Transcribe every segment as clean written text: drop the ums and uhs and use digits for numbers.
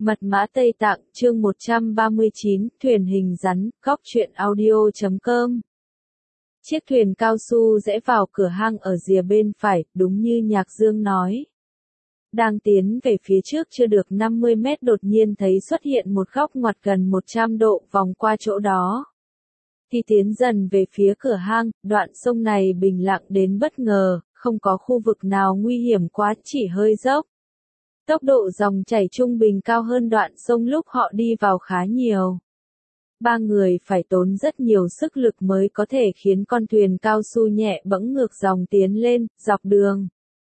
Mật mã Tây Tạng, chương 139, thuyền hình rắn, góc truyện audio.com. Chiếc thuyền cao su rẽ vào cửa hang ở rìa bên phải, đúng như Nhạc Dương nói. Đang tiến về phía trước chưa được 50 mét đột nhiên thấy xuất hiện một góc ngoặt gần 100 độ vòng qua chỗ đó. Khi tiến dần về phía cửa hang, đoạn sông này bình lặng đến bất ngờ, không có khu vực nào nguy hiểm quá, chỉ hơi dốc. Tốc độ dòng chảy trung bình cao hơn đoạn sông lúc họ đi vào khá nhiều. Ba người phải tốn rất nhiều sức lực mới có thể khiến con thuyền cao su nhẹ bẫng ngược dòng tiến lên, dọc đường.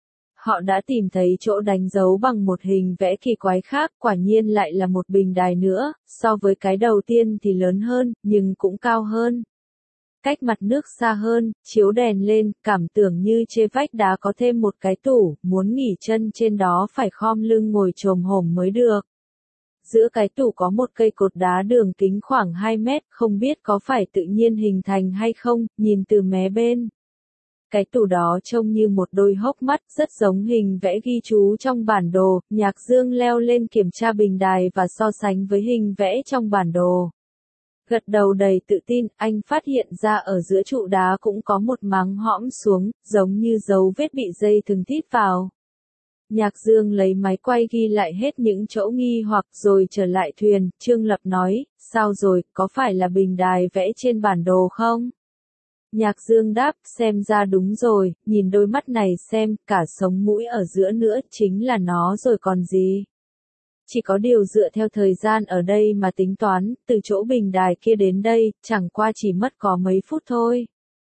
Họ đã tìm thấy chỗ đánh dấu bằng một hình vẽ kỳ quái khác, quả nhiên lại là một bình đài nữa, so với cái đầu tiên thì lớn hơn, nhưng cũng cao hơn. Cách mặt nước xa hơn, chiếu đèn lên, cảm tưởng như trên vách đá có thêm một cái tủ, muốn nghỉ chân trên đó phải khom lưng ngồi chồm hổm mới được. Giữa cái tủ có một cây cột đá đường kính khoảng 2 mét, không biết có phải tự nhiên hình thành hay không, nhìn từ mé bên. Cái tủ đó trông như một đôi hốc mắt, rất giống hình vẽ ghi chú trong bản đồ. Nhạc Dương leo lên kiểm tra bình đài và so sánh với hình vẽ trong bản đồ. Gật đầu đầy tự tin, anh phát hiện ra ở giữa trụ đá cũng có một máng hõm xuống, giống như dấu vết bị dây thừng thít vào. Nhạc Dương lấy máy quay ghi lại hết những chỗ nghi hoặc rồi trở lại thuyền. Trương Lập nói, sao rồi, có phải là bình đài vẽ trên bản đồ không? Nhạc Dương đáp, xem ra đúng rồi, nhìn đôi mắt này xem, cả sống mũi ở giữa nữa, chính là nó rồi còn gì. Chỉ có điều dựa theo thời gian ở đây mà tính toán, từ chỗ bình đài kia đến đây, chẳng qua chỉ mất có mấy phút thôi.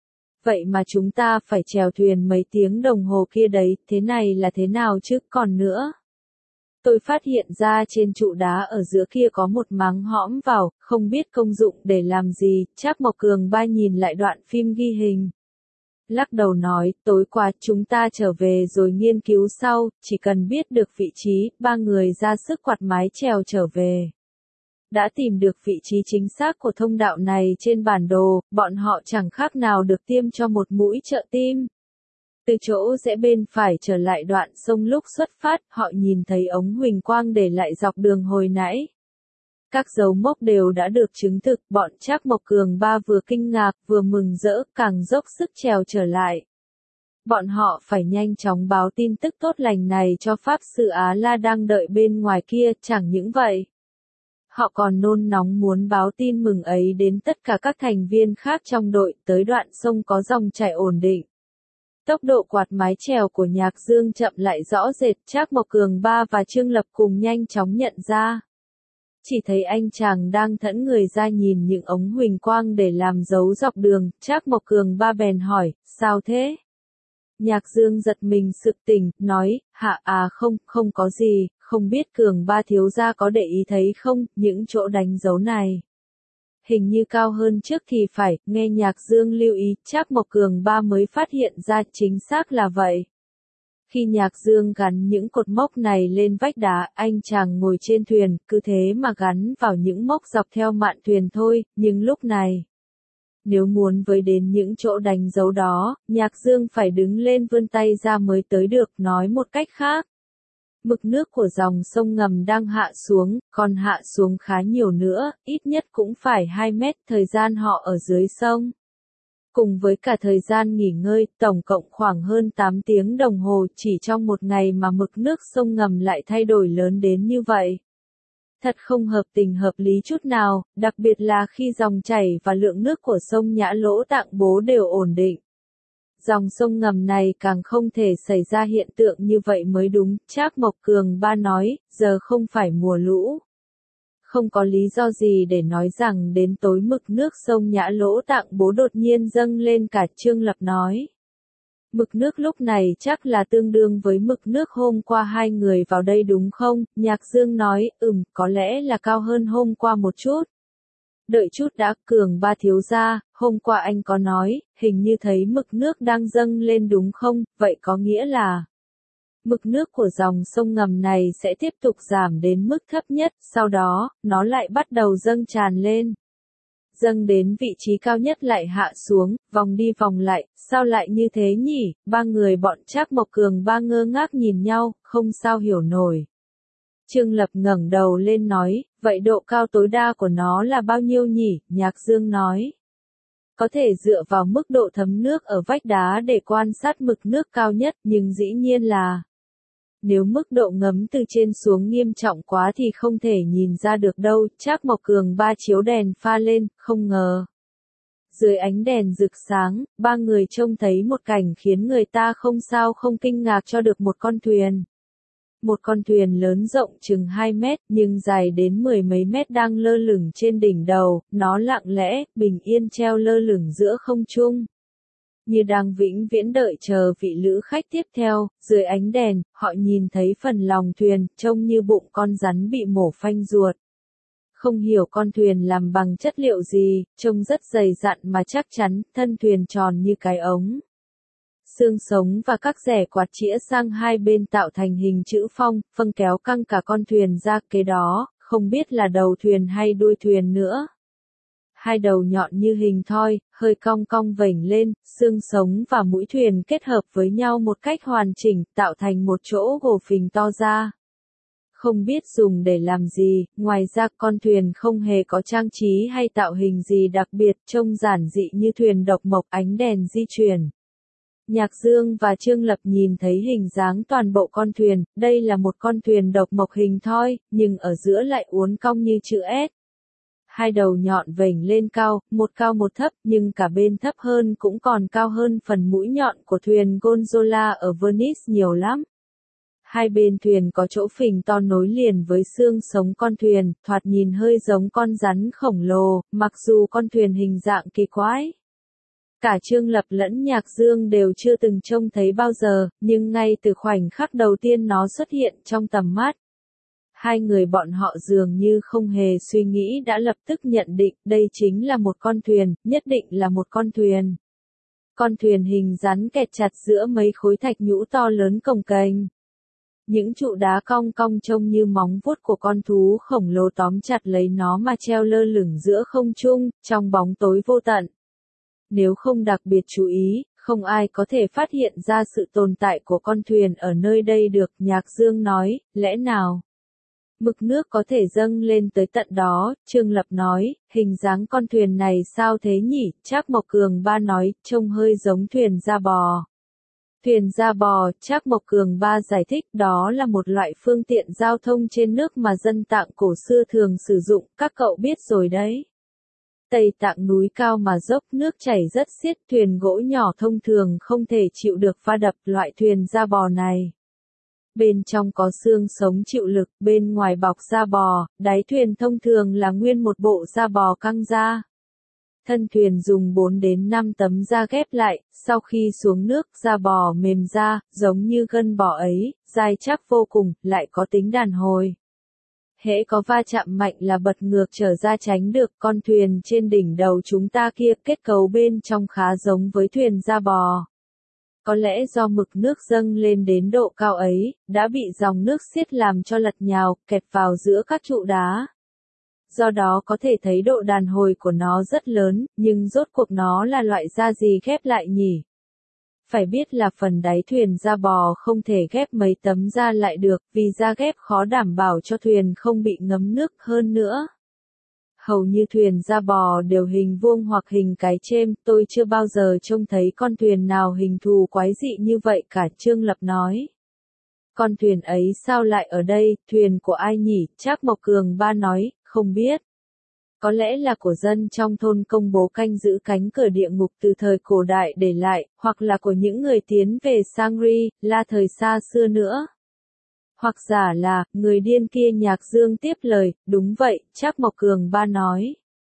Vậy mà chúng ta phải chèo thuyền mấy tiếng đồng hồ kia đấy, thế này là thế nào chứ, còn nữa. Tôi phát hiện ra trên trụ đá ở giữa kia có một máng hõm vào, không biết công dụng để làm gì. Trác Mộc Cường Ba nhìn lại đoạn phim ghi hình. Lắc đầu nói, tối qua chúng ta trở về rồi nghiên cứu sau, chỉ cần biết được vị trí, ba người ra sức quạt mái chèo trở về. Đã tìm được vị trí chính xác của thông đạo này trên bản đồ, bọn họ chẳng khác nào được tiêm cho một mũi trợ tim. Từ chỗ rẽ bên phải trở lại đoạn sông lúc xuất phát, họ nhìn thấy ống huỳnh quang để lại dọc đường hồi nãy. Các dấu mốc đều đã được chứng thực, bọn Trác Mộc Cường Ba vừa kinh ngạc vừa mừng rỡ, càng dốc sức trèo trở lại. Bọn họ phải nhanh chóng báo tin tức tốt lành này cho Pháp Sư Á La đang đợi bên ngoài kia, chẳng những vậy. Họ còn nôn nóng muốn báo tin mừng ấy đến tất cả các thành viên khác trong đội, tới đoạn sông có dòng chảy ổn định. Tốc độ quạt mái chèo của Nhạc Dương chậm lại rõ rệt, Trác Mộc Cường Ba và Trương Lập cùng nhanh chóng nhận ra. Chỉ thấy anh chàng đang thẫn người ra nhìn những ống huỳnh quang để làm dấu dọc đường, Trác Mộc Cường Ba bèn hỏi, sao thế? Nhạc Dương giật mình sực tỉnh, nói, không có gì, không biết Cường Ba thiếu gia có để ý thấy không, những chỗ đánh dấu này. Hình như cao hơn trước thì phải, nghe Nhạc Dương lưu ý, Trác Mộc Cường Ba mới phát hiện ra chính xác là vậy. Khi Nhạc Dương gắn những cột mốc này lên vách đá, anh chàng ngồi trên thuyền, cứ thế mà gắn vào những mốc dọc theo mạn thuyền thôi, nhưng lúc này, nếu muốn với đến những chỗ đánh dấu đó, Nhạc Dương phải đứng lên vươn tay ra mới tới được, nói một cách khác. Mực nước của dòng sông ngầm đang hạ xuống, còn hạ xuống khá nhiều nữa, ít nhất cũng phải 2 mét, thời gian họ ở dưới sông. Cùng với cả thời gian nghỉ ngơi, tổng cộng khoảng hơn 8 tiếng đồng hồ, chỉ trong một ngày mà mực nước sông ngầm lại thay đổi lớn đến như vậy. Thật không hợp tình hợp lý chút nào, đặc biệt là khi dòng chảy và lượng nước của sông Nhã Lỗ Tạng Bố đều ổn định. Dòng sông ngầm này càng không thể xảy ra hiện tượng như vậy mới đúng, Trác Mộc Cường Ba nói, giờ không phải mùa lũ. Không có lý do gì để nói rằng đến tối mực nước sông Nhã Lỗ Tạng Bố đột nhiên dâng lên cả, Trương Lập nói. Mực nước lúc này chắc là tương đương với mực nước hôm qua hai người vào đây đúng không? Nhạc Dương nói, có lẽ là cao hơn hôm qua một chút. Đợi chút đã, Cường Ba thiếu gia, hôm qua anh có nói, hình như thấy mực nước đang dâng lên đúng không, vậy có nghĩa là mực nước của dòng sông ngầm này sẽ tiếp tục giảm đến mức thấp nhất, sau đó, nó lại bắt đầu dâng tràn lên. Dâng đến vị trí cao nhất lại hạ xuống, vòng đi vòng lại, sao lại như thế nhỉ? Ba người bọn Trác Mộc Cường Ba ngơ ngác nhìn nhau, không sao hiểu nổi. Trương Lập ngẩng đầu lên nói, vậy độ cao tối đa của nó là bao nhiêu nhỉ? Nhạc Dương nói. Có thể dựa vào mức độ thấm nước ở vách đá để quan sát mực nước cao nhất, nhưng dĩ nhiên là nếu mức độ ngấm từ trên xuống nghiêm trọng quá thì không thể nhìn ra được đâu. Trác Mộc Cường ba chiếu đèn pha lên, không ngờ. Dưới ánh đèn rực sáng, ba người trông thấy một cảnh khiến người ta không sao không kinh ngạc cho được một con thuyền. Một con thuyền lớn rộng chừng 2 mét nhưng dài đến 10 mấy mét đang lơ lửng trên đỉnh đầu, nó lặng lẽ, bình yên treo lơ lửng giữa không trung. Như đang vĩnh viễn đợi chờ vị lữ khách tiếp theo, dưới ánh đèn, họ nhìn thấy phần lòng thuyền, trông như bụng con rắn bị mổ phanh ruột. Không hiểu con thuyền làm bằng chất liệu gì, trông rất dày dặn mà chắc chắn, thân thuyền tròn như cái ống. Xương sống và các rẻ quạt chĩa sang hai bên tạo thành hình chữ phong, phâng kéo căng cả con thuyền ra kế đó, không biết là đầu thuyền hay đuôi thuyền nữa. Hai đầu nhọn như hình thoi, hơi cong cong vểnh lên, xương sống và mũi thuyền kết hợp với nhau một cách hoàn chỉnh, tạo thành một chỗ gồ phình to ra. Không biết dùng để làm gì, ngoài ra con thuyền không hề có trang trí hay tạo hình gì đặc biệt, trông giản dị như thuyền độc mộc ánh đèn di chuyển. Nhạc Dương và Trương Lập nhìn thấy hình dáng toàn bộ con thuyền, đây là một con thuyền độc mộc hình thoi, nhưng ở giữa lại uốn cong như chữ S. Hai đầu nhọn vểnh lên cao một thấp, nhưng cả bên thấp hơn cũng còn cao hơn phần mũi nhọn của thuyền gondola ở Venice nhiều lắm. Hai bên thuyền có chỗ phình to nối liền với xương sống con thuyền, thoạt nhìn hơi giống con rắn khổng lồ, mặc dù con thuyền hình dạng kỳ quái. Cả Trương Lập lẫn Nhạc Dương đều chưa từng trông thấy bao giờ, nhưng ngay từ khoảnh khắc đầu tiên nó xuất hiện trong tầm mắt. Hai người bọn họ dường như không hề suy nghĩ đã lập tức nhận định đây chính là một con thuyền, nhất định là một con thuyền. Con thuyền hình rắn kẹt chặt giữa mấy khối thạch nhũ to lớn cồng kềnh. Những trụ đá cong cong trông như móng vuốt của con thú khổng lồ tóm chặt lấy nó mà treo lơ lửng giữa không trung, trong bóng tối vô tận. Nếu không đặc biệt chú ý, không ai có thể phát hiện ra sự tồn tại của con thuyền ở nơi đây được, Nhạc Dương nói, lẽ nào? Mực nước có thể dâng lên tới tận đó, Trương Lập nói, hình dáng con thuyền này sao thế nhỉ? Trác Mộc Cường ba nói, trông hơi giống thuyền da bò. Thuyền da bò, Trác Mộc Cường ba giải thích, đó là một loại phương tiện giao thông trên nước mà dân Tạng cổ xưa thường sử dụng, các cậu biết rồi đấy. Tây Tạng núi cao mà dốc, nước chảy rất xiết, thuyền gỗ nhỏ thông thường không thể chịu được va đập, loại thuyền da bò này. Bên trong có xương sống chịu lực, bên ngoài bọc da bò, đáy thuyền thông thường là nguyên một bộ da bò căng ra. Thân thuyền dùng 4 đến 5 tấm da ghép lại, sau khi xuống nước, da bò mềm ra, giống như gân bò ấy, dai chắc vô cùng, lại có tính đàn hồi. Hễ có va chạm mạnh là bật ngược trở ra tránh được. Con thuyền trên đỉnh đầu chúng ta kia, kết cấu bên trong khá giống với thuyền da bò. Có lẽ do mực nước dâng lên đến độ cao ấy, đã bị dòng nước xiết làm cho lật nhào, kẹp vào giữa các trụ đá. Do đó có thể thấy độ đàn hồi của nó rất lớn, nhưng rốt cuộc nó là loại da gì ghép lại nhỉ? Phải biết là phần đáy thuyền da bò không thể ghép mấy tấm da lại được, vì da ghép khó đảm bảo cho thuyền không bị ngấm nước hơn nữa. Hầu như thuyền da bò đều hình vuông hoặc hình cái chêm, tôi chưa bao giờ trông thấy con thuyền nào hình thù quái dị như vậy cả, Trương Lập nói. Con thuyền ấy sao lại ở đây, thuyền của ai nhỉ? Trác Mộc Cường ba nói, không biết. Có lẽ là của dân trong thôn công bố canh giữ cánh cửa địa ngục từ thời cổ đại để lại, hoặc là của những người tiến về Sangri, là thời xa xưa nữa. Hoặc giả là, người điên kia, Nhạc Dương tiếp lời, đúng vậy, Trác Mộc Cường ba nói.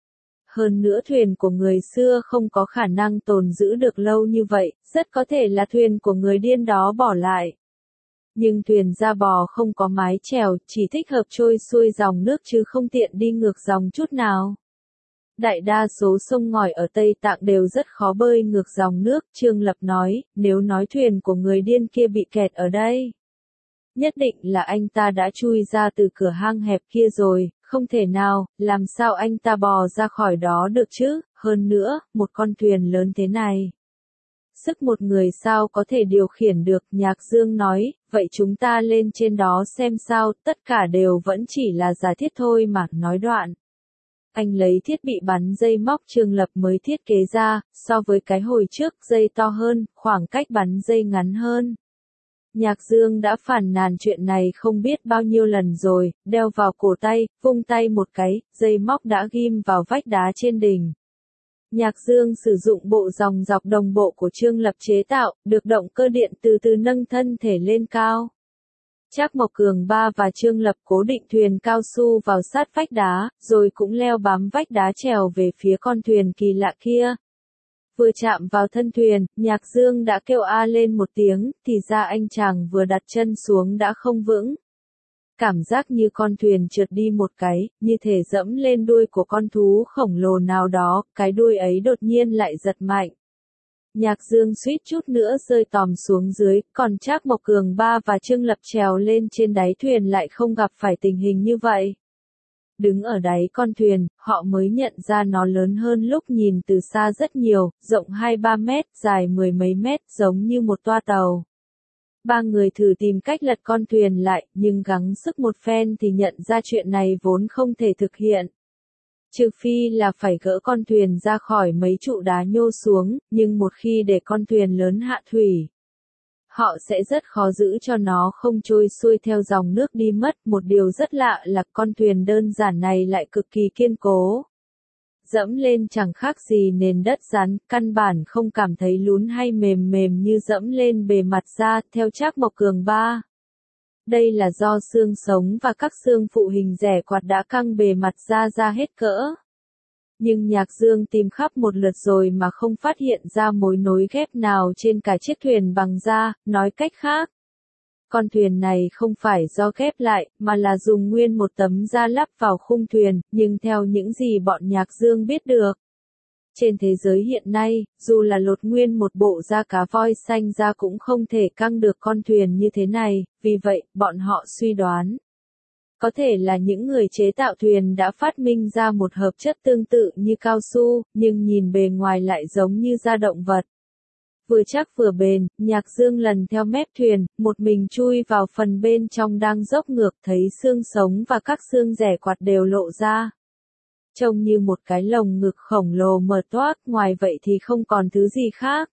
Hơn nữa thuyền của người xưa không có khả năng tồn giữ được lâu như vậy, rất có thể là thuyền của người điên đó bỏ lại. Nhưng thuyền da bò không có mái chèo, chỉ thích hợp trôi xuôi dòng nước chứ không tiện đi ngược dòng chút nào. Đại đa số sông ngòi ở Tây Tạng đều rất khó bơi ngược dòng nước, Trương Lập nói, nếu nói thuyền của người điên kia bị kẹt ở đây. Nhất định là anh ta đã chui ra từ cửa hang hẹp kia rồi, không thể nào, làm sao anh ta bò ra khỏi đó được chứ, hơn nữa, một con thuyền lớn thế này. sức một người sao có thể điều khiển được, Nhạc Dương nói, vậy chúng ta lên trên đó xem sao, tất cả đều vẫn chỉ là giả thiết thôi mà, nói đoạn. Anh lấy thiết bị bắn dây móc Trương Lập mới thiết kế ra, so với cái hồi trước dây to hơn, khoảng cách bắn dây ngắn hơn. Nhạc Dương đã phàn nàn chuyện này không biết bao nhiêu lần rồi, đeo vào cổ tay, vung tay một cái, dây móc đã ghim vào vách đá trên đỉnh. Nhạc Dương sử dụng bộ dòng dọc đồng bộ của Trương Lập chế tạo, được động cơ điện từ từ nâng thân thể lên cao. Trác Mộc Cường Ba và Trương Lập cố định thuyền cao su vào sát vách đá, rồi cũng leo bám vách đá trèo về phía con thuyền kỳ lạ kia. Vừa chạm vào thân thuyền, Nhạc Dương đã kêu a lên một tiếng, thì ra anh chàng vừa đặt chân xuống đã không vững. Cảm giác như con thuyền trượt đi một cái, như thể dẫm lên đuôi của con thú khổng lồ nào đó, cái đuôi ấy đột nhiên lại giật mạnh. Nhạc Dương suýt chút nữa rơi tòm xuống dưới, còn Trác Mộc Cường Ba và Trương Lập trèo lên trên đáy thuyền lại không gặp phải tình hình như vậy. Đứng ở đáy con thuyền, họ mới nhận ra nó lớn hơn lúc nhìn từ xa rất nhiều, rộng 2-3 mét, dài 10 mấy mét, giống như một toa tàu. Ba người thử tìm cách lật con thuyền lại, nhưng gắng sức một phen thì nhận ra chuyện này vốn không thể thực hiện. Trừ phi là phải gỡ con thuyền ra khỏi mấy trụ đá nhô xuống, nhưng một khi để con thuyền lớn hạ thủy, họ sẽ rất khó giữ cho nó không trôi xuôi theo dòng nước đi mất. Một điều rất lạ là con thuyền đơn giản này lại cực kỳ kiên cố. Dẫm lên chẳng khác gì nền đất rắn, căn bản không cảm thấy lún hay mềm mềm như dẫm lên bề mặt da, theo Trác Mộc Cường Ba. Đây là do xương sống và các xương phụ hình rẻ quạt đã căng bề mặt da ra hết cỡ. Nhưng Nhạc Dương tìm khắp một lượt rồi mà không phát hiện ra mối nối ghép nào trên cả chiếc thuyền bằng da, nói cách khác. Con thuyền này không phải do ghép lại, mà là dùng nguyên một tấm da lắp vào khung thuyền, nhưng theo những gì bọn Nhạc Dương biết được. Trên thế giới hiện nay, dù là lột nguyên một bộ da cá voi xanh ra cũng không thể căng được con thuyền như thế này, vì vậy, bọn họ suy đoán. Có thể là những người chế tạo thuyền đã phát minh ra một hợp chất tương tự như cao su, nhưng nhìn bề ngoài lại giống như da động vật. Vừa chắc vừa bền, Nhạc Dương lần theo mép thuyền, một mình chui vào phần bên trong đang dốc ngược, thấy xương sống và các xương rẻ quạt đều lộ ra. Trông như một cái lồng ngực khổng lồ mở toác, ngoài vậy thì không còn thứ gì khác.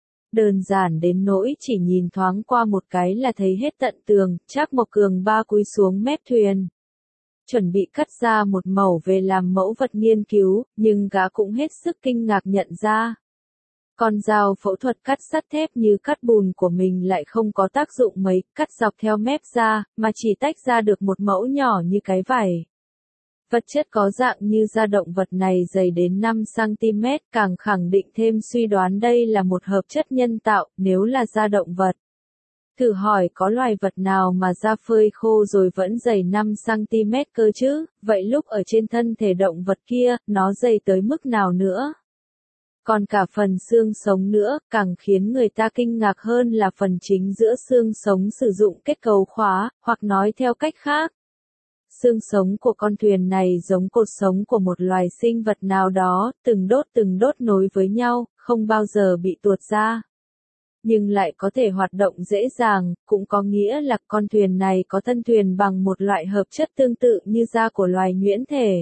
Đơn giản đến nỗi chỉ nhìn thoáng qua một cái là thấy hết tận tường. Trác Mộc Cường Ba cúi xuống mép thuyền, chuẩn bị cắt ra một mẩu về làm mẫu vật nghiên cứu, nhưng gã cũng hết sức kinh ngạc nhận ra. Con dao phẫu thuật cắt sắt thép như cắt bùn của mình lại không có tác dụng mấy, cắt dọc theo mép ra, mà chỉ tách ra được một mẫu nhỏ như cái vảy. Vật chất có dạng như da động vật này dày đến 5 cm, càng khẳng định thêm suy đoán đây là một hợp chất nhân tạo, nếu là da động vật. Thử hỏi có loài vật nào mà da phơi khô rồi vẫn dày 5 cm cơ chứ, vậy lúc ở trên thân thể động vật kia, nó dày tới mức nào nữa? Còn cả phần xương sống nữa, càng khiến người ta kinh ngạc hơn là phần chính giữa xương sống sử dụng kết cấu khóa, hoặc nói theo cách khác. Xương sống của con thuyền này giống cột sống của một loài sinh vật nào đó, từng đốt nối với nhau, không bao giờ bị tuột ra. Nhưng lại có thể hoạt động dễ dàng, cũng có nghĩa là con thuyền này có thân thuyền bằng một loại hợp chất tương tự như da của loài nhuyễn thể.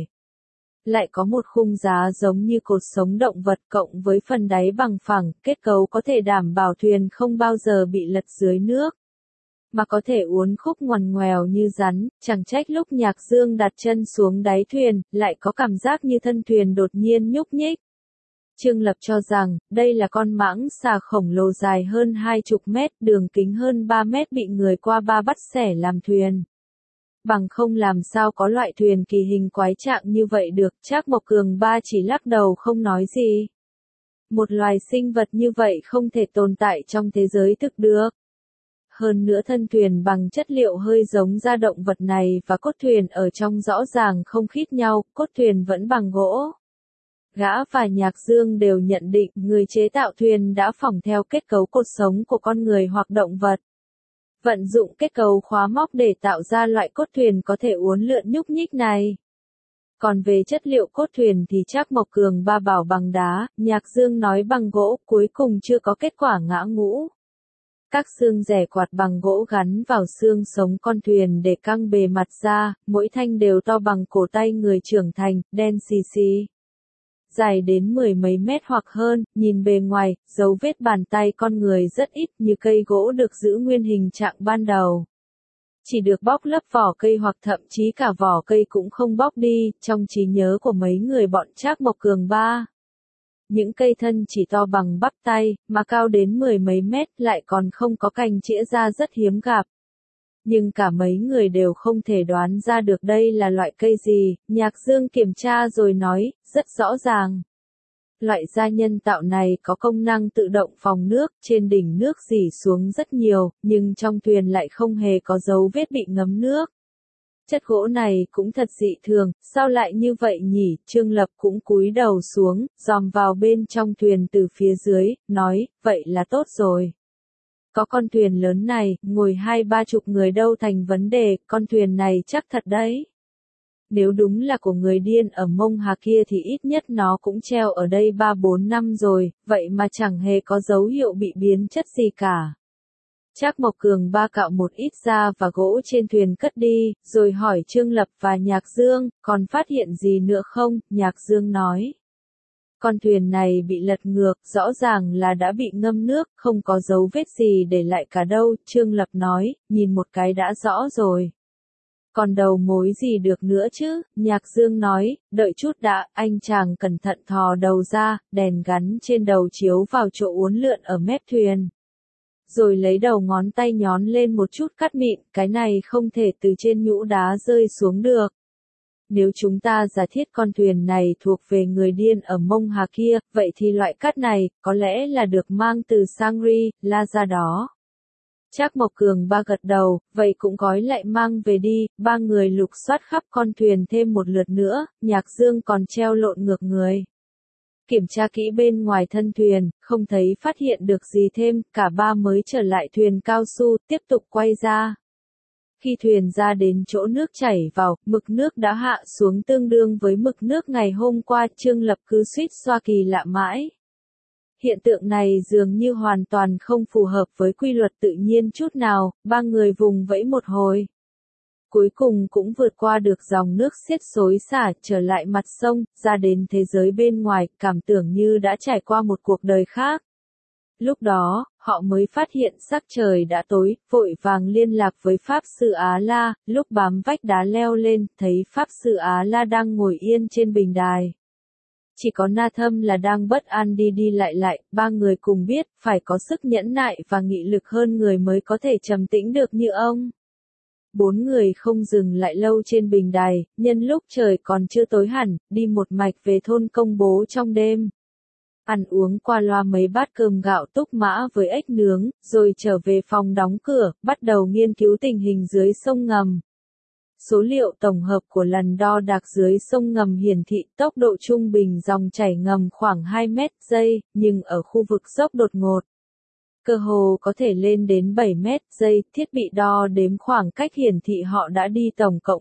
Lại có một khung giá giống như cột sống động vật cộng với phần đáy bằng phẳng, kết cấu có thể đảm bảo thuyền không bao giờ bị lật dưới nước. Mà có thể uốn khúc ngoằn ngoèo như rắn, chẳng trách lúc Nhạc Dương đặt chân xuống đáy thuyền, lại có cảm giác như thân thuyền đột nhiên nhúc nhích. Trương Lập cho rằng, đây là con mãng xà khổng lồ dài hơn 20 mét, đường kính hơn 3 mét bị người qua ba bắt xẻ làm thuyền. Bằng không làm sao có loại thuyền kỳ hình quái trạng như vậy được, Trác Mộc Cường Ba chỉ lắc đầu không nói gì. Một loài sinh vật như vậy không thể tồn tại trong thế giới thực được. Hơn nữa thân thuyền bằng chất liệu hơi giống da động vật này và cốt thuyền ở trong rõ ràng không khít nhau, cốt thuyền vẫn bằng gỗ. Gã và Nhạc Dương đều nhận định người chế tạo thuyền đã phỏng theo kết cấu cột sống của con người hoặc động vật. Vận dụng kết cấu khóa móc để tạo ra loại cốt thuyền có thể uốn lượn nhúc nhích này. Còn về chất liệu cốt thuyền thì Trác Mộc Cường ba bảo bằng đá, Nhạc Dương nói bằng gỗ, cuối cùng chưa có kết quả ngã ngũ. Các xương rẻ quạt bằng gỗ gắn vào xương sống con thuyền để căng bề mặt ra, mỗi thanh đều to bằng cổ tay người trưởng thành, đen xì xì. Dài đến mười mấy mét hoặc hơn, nhìn bề ngoài, dấu vết bàn tay con người rất ít như cây gỗ được giữ nguyên hình trạng ban đầu. Chỉ được bóc lấp vỏ cây hoặc thậm chí cả vỏ cây cũng không bóc đi, trong trí nhớ của mấy người bọn Trác Mộc Cường ba. Những cây thân chỉ to bằng bắp tay, mà cao đến mười mấy mét lại còn không có cành chĩa ra rất hiếm gặp. Nhưng cả mấy người đều không thể đoán ra được đây là loại cây gì, Nhạc Dương kiểm tra rồi nói, rất rõ ràng. Loại da nhân tạo này có công năng tự động phòng nước, trên đỉnh nước rỉ xuống rất nhiều, nhưng trong thuyền lại không hề có dấu vết bị ngấm nước. Chất gỗ này cũng thật dị thường, sao lại như vậy nhỉ? Trương Lập cũng cúi đầu xuống, dòm vào bên trong thuyền từ phía dưới, nói, vậy là tốt rồi. Có con thuyền lớn này, ngồi 20-30 người đâu thành vấn đề, con thuyền này chắc thật đấy. Nếu đúng là của người điên ở Mông Hà kia thì ít nhất nó cũng treo ở đây 3-4 năm rồi, vậy mà chẳng hề có dấu hiệu bị biến chất gì cả. Trác Mộc Cường ba cạo một ít da và gỗ trên thuyền cất đi, rồi hỏi Trương Lập và Nhạc Dương, còn phát hiện gì nữa không? Nhạc Dương nói. Con thuyền này bị lật ngược, rõ ràng là đã bị ngâm nước, không có dấu vết gì để lại cả đâu, Trương Lập nói, nhìn một cái đã rõ rồi. Còn đầu mối gì được nữa chứ? Nhạc Dương nói, đợi chút đã, anh chàng cẩn thận thò đầu ra, đèn gắn trên đầu chiếu vào chỗ uốn lượn ở mép thuyền. Rồi lấy đầu ngón tay nhón lên một chút cắt mịn, cái này không thể từ trên nhũ đá rơi xuống được. Nếu chúng ta giả thiết con thuyền này thuộc về người điên ở Mông Hà kia, vậy thì loại cát này, có lẽ là được mang từ Shangri-La ra đó. Trác Mộc Cường ba gật đầu, vậy cũng gói lại mang về đi, ba người lục soát khắp con thuyền thêm một lượt nữa, Nhạc Dương còn treo lộn ngược người. Kiểm tra kỹ bên ngoài thân thuyền, không thấy phát hiện được gì thêm, cả ba mới trở lại thuyền cao su, tiếp tục quay ra. Khi thuyền ra đến chỗ nước chảy vào, mực nước đã hạ xuống tương đương với mực nước ngày hôm qua, Trương Lập cứ suýt xoa kỳ lạ mãi. Hiện tượng này dường như hoàn toàn không phù hợp với quy luật tự nhiên chút nào, ba người vùng vẫy một hồi. Cuối cùng cũng vượt qua được dòng nước xiết xối xả, trở lại mặt sông, ra đến thế giới bên ngoài, cảm tưởng như đã trải qua một cuộc đời khác. Lúc đó, họ mới phát hiện sắc trời đã tối, vội vàng liên lạc với Pháp Sư Á La, lúc bám vách đá leo lên, thấy Pháp Sư Á La đang ngồi yên trên bình đài. Chỉ có Na Thâm là đang bất an đi đi lại, ba người cùng biết, phải có sức nhẫn nại và nghị lực hơn người mới có thể trầm tĩnh được như ông. Bốn người không dừng lại lâu trên bình đài, nhân lúc trời còn chưa tối hẳn, đi một mạch về thôn Công Bố trong đêm. Ăn uống qua loa mấy bát cơm gạo túc mã với ếch nướng, rồi trở về phòng đóng cửa, bắt đầu nghiên cứu tình hình dưới sông ngầm. Số liệu tổng hợp của lần đo đạc dưới sông ngầm hiển thị tốc độ trung bình dòng chảy ngầm khoảng 2 mét giây, nhưng ở khu vực dốc đột ngột. Cơ hồ có thể lên đến 7 mét giây, thiết bị đo đếm khoảng cách hiển thị họ đã đi tổng cộng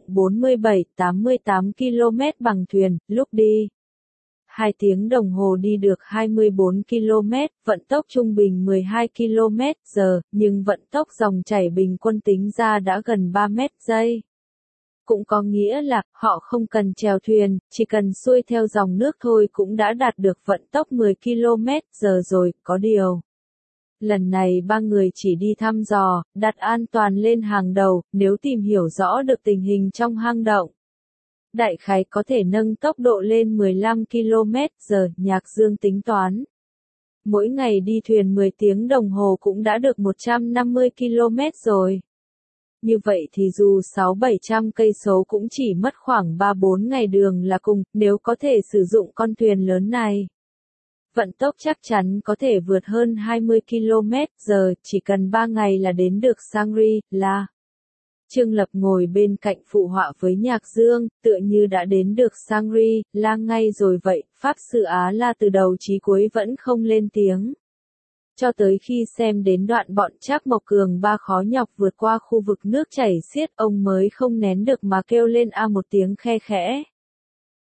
47-88 km bằng thuyền, lúc đi. 2 tiếng đồng hồ đi được 24 km, vận tốc trung bình 12 km/h, nhưng vận tốc dòng chảy bình quân tính ra đã gần 3 mét giây. Cũng có nghĩa là, họ không cần chèo thuyền, chỉ cần xuôi theo dòng nước thôi cũng đã đạt được vận tốc 10 km/h rồi, có điều. Lần này ba người chỉ đi thăm dò, đặt an toàn lên hàng đầu, nếu tìm hiểu rõ được tình hình trong hang động. Đại khái có thể nâng tốc độ lên 15 km/h, Nhạc Dương tính toán. Mỗi ngày đi thuyền 10 tiếng đồng hồ cũng đã được 150 km rồi. Như vậy thì dù 600-700 cây số cũng chỉ mất khoảng 3-4 ngày đường là cùng, nếu có thể sử dụng con thuyền lớn này. Vận tốc chắc chắn có thể vượt hơn 20 km/h, chỉ cần 3 ngày là đến được Shangri-La. Trương Lập ngồi bên cạnh phụ họa với Nhạc Dương, tựa như đã đến được Shangri-La ngay rồi vậy, Pháp Sư Á La từ đầu chí cuối vẫn không lên tiếng. Cho tới khi xem đến đoạn bọn Trác Mộc Cường ba khó nhọc vượt qua khu vực nước chảy xiết, ông mới không nén được mà kêu lên a một tiếng khe khẽ.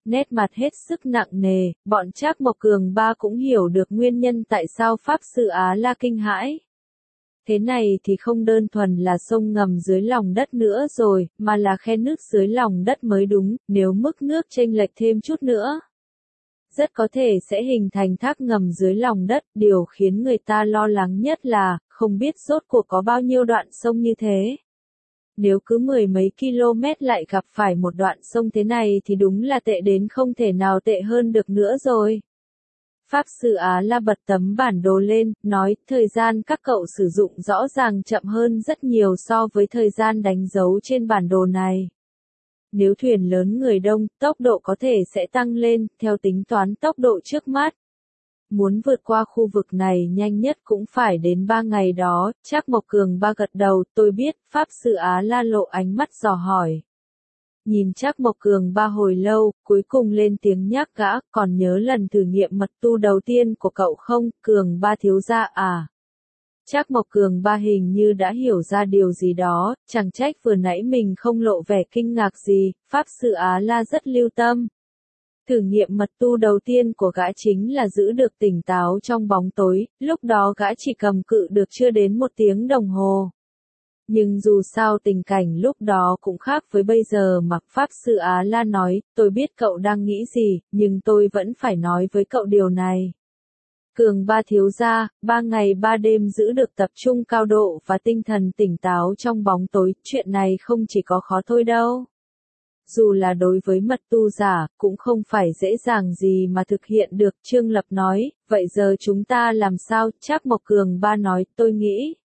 Nét mặt hết sức nặng nề, bọn Trác Mộc Cường ba cũng hiểu được nguyên nhân tại sao Pháp Sư Á La kinh hãi. Thế này thì không đơn thuần là sông ngầm dưới lòng đất nữa rồi, mà là khe nước dưới lòng đất mới đúng, nếu mức nước chênh lệch thêm chút nữa. Rất có thể sẽ hình thành thác ngầm dưới lòng đất, điều khiến người ta lo lắng nhất là, không biết rốt cuộc có bao nhiêu đoạn sông như thế. Nếu cứ mười mấy km lại gặp phải một đoạn sông thế này thì đúng là tệ đến không thể nào tệ hơn được nữa rồi. Pháp Sư Á La bật tấm bản đồ lên, nói, thời gian các cậu sử dụng rõ ràng chậm hơn rất nhiều so với thời gian đánh dấu trên bản đồ này. Nếu thuyền lớn người đông, tốc độ có thể sẽ tăng lên, theo tính toán tốc độ trước mắt. Muốn vượt qua khu vực này nhanh nhất cũng phải đến 3 ngày đó, Trác Mộc Cường ba gật đầu, tôi biết, Pháp Sư Á La lộ ánh mắt dò hỏi. Nhìn Trác Mộc Cường ba hồi lâu, cuối cùng lên tiếng nhắc gã, còn nhớ lần thử nghiệm mật tu đầu tiên của cậu không, Cường ba thiếu gia à? Trác Mộc Cường ba hình như đã hiểu ra điều gì đó, chẳng trách vừa nãy mình không lộ vẻ kinh ngạc gì, Pháp Sư Á La rất lưu tâm. Thử nghiệm mật tu đầu tiên của gã chính là giữ được tỉnh táo trong bóng tối, lúc đó gã chỉ cầm cự được chưa đến 1 tiếng đồng hồ. Nhưng dù sao tình cảnh lúc đó cũng khác với bây giờ mà Pháp Sư Á La nói, tôi biết cậu đang nghĩ gì, nhưng tôi vẫn phải nói với cậu điều này. Cường ba thiếu gia, 3 ngày 3 đêm giữ được tập trung cao độ và tinh thần tỉnh táo trong bóng tối, chuyện này không chỉ có khó thôi đâu. Dù là đối với mật tu giả, cũng không phải dễ dàng gì mà thực hiện được, Trương Lập nói, vậy giờ chúng ta làm sao, Trác Mộc Cường ba nói, tôi nghĩ.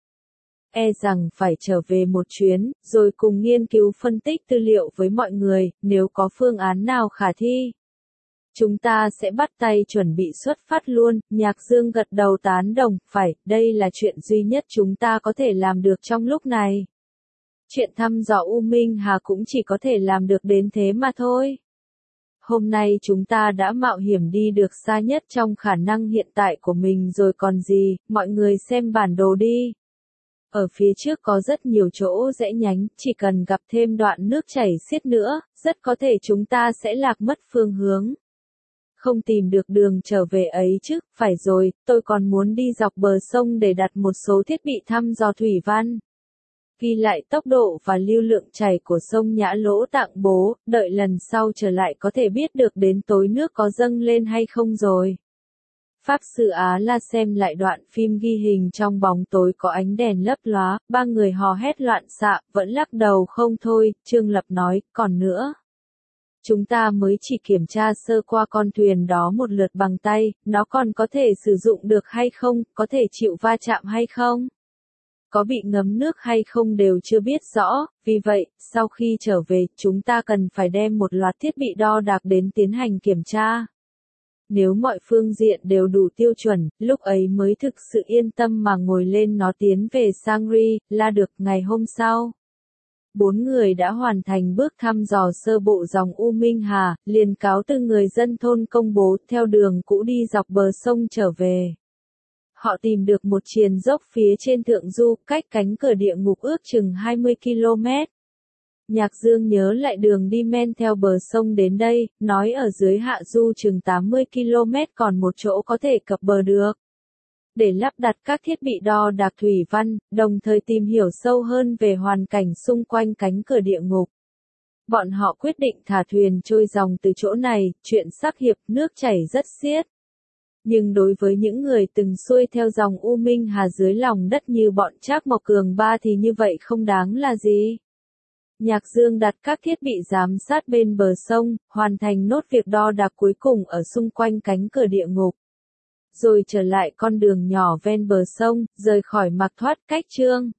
Rằng phải trở về một chuyến, rồi cùng nghiên cứu phân tích tư liệu với mọi người, nếu có phương án nào khả thi. Chúng ta sẽ bắt tay chuẩn bị xuất phát luôn, Nhạc Dương gật đầu tán đồng, phải, đây là chuyện duy nhất chúng ta có thể làm được trong lúc này. Chuyện thăm dò U Minh Hà cũng chỉ có thể làm được đến thế mà thôi. Hôm nay chúng ta đã mạo hiểm đi được xa nhất trong khả năng hiện tại của mình rồi còn gì, mọi người xem bản đồ đi. Ở phía trước có rất nhiều chỗ rẽ nhánh, chỉ cần gặp thêm đoạn nước chảy xiết nữa, rất có thể chúng ta sẽ lạc mất phương hướng. Không tìm được đường trở về ấy chứ, phải rồi, tôi còn muốn đi dọc bờ sông để đặt một số thiết bị thăm dò thủy văn. Ghi lại tốc độ và lưu lượng chảy của sông Nhã Lỗ Tạng Bố, đợi lần sau trở lại có thể biết được đến tối nước có dâng lên hay không rồi. Pháp Sư Á La xem lại đoạn phim ghi hình trong bóng tối có ánh đèn lấp lóa, 3 người hò hét loạn xạ, vẫn lắc đầu không thôi, Trương Lập nói, còn nữa. Chúng ta mới chỉ kiểm tra sơ qua con thuyền đó một lượt bằng tay, nó còn có thể sử dụng được hay không, có thể chịu va chạm hay không? Có bị ngấm nước hay không đều chưa biết rõ, vì vậy, sau khi trở về, chúng ta cần phải đem một loạt thiết bị đo đạc đến tiến hành kiểm tra. Nếu mọi phương diện đều đủ tiêu chuẩn, lúc ấy mới thực sự yên tâm mà ngồi lên nó tiến về Shangri-La được. Ngày hôm sau. 4 người đã hoàn thành bước thăm dò sơ bộ dòng U Minh Hà, liền cáo từ người dân thôn công bố theo đường cũ đi dọc bờ sông trở về. Họ tìm được một triền dốc phía trên thượng du, cách cánh cửa địa ngục ước chừng 20 km. Nhạc Dương nhớ lại đường đi men theo bờ sông đến đây, nói ở dưới hạ du chừng 80 km còn một chỗ có thể cập bờ được. Để lắp đặt các thiết bị đo đạc thủy văn, đồng thời tìm hiểu sâu hơn về hoàn cảnh xung quanh cánh cửa địa ngục. Bọn họ quyết định thả thuyền trôi dòng từ chỗ này, chuyện sắc hiệp, nước chảy rất xiết. Nhưng đối với những người từng xuôi theo dòng U Minh Hà dưới lòng đất như bọn Trác Mộc Cường ba thì như vậy không đáng là gì. Nhạc Dương đặt các thiết bị giám sát bên bờ sông, hoàn thành nốt việc đo đạc cuối cùng ở xung quanh cánh cửa địa ngục. Rồi trở lại con đường nhỏ ven bờ sông, rời khỏi Mạc Thoát Cách Trương.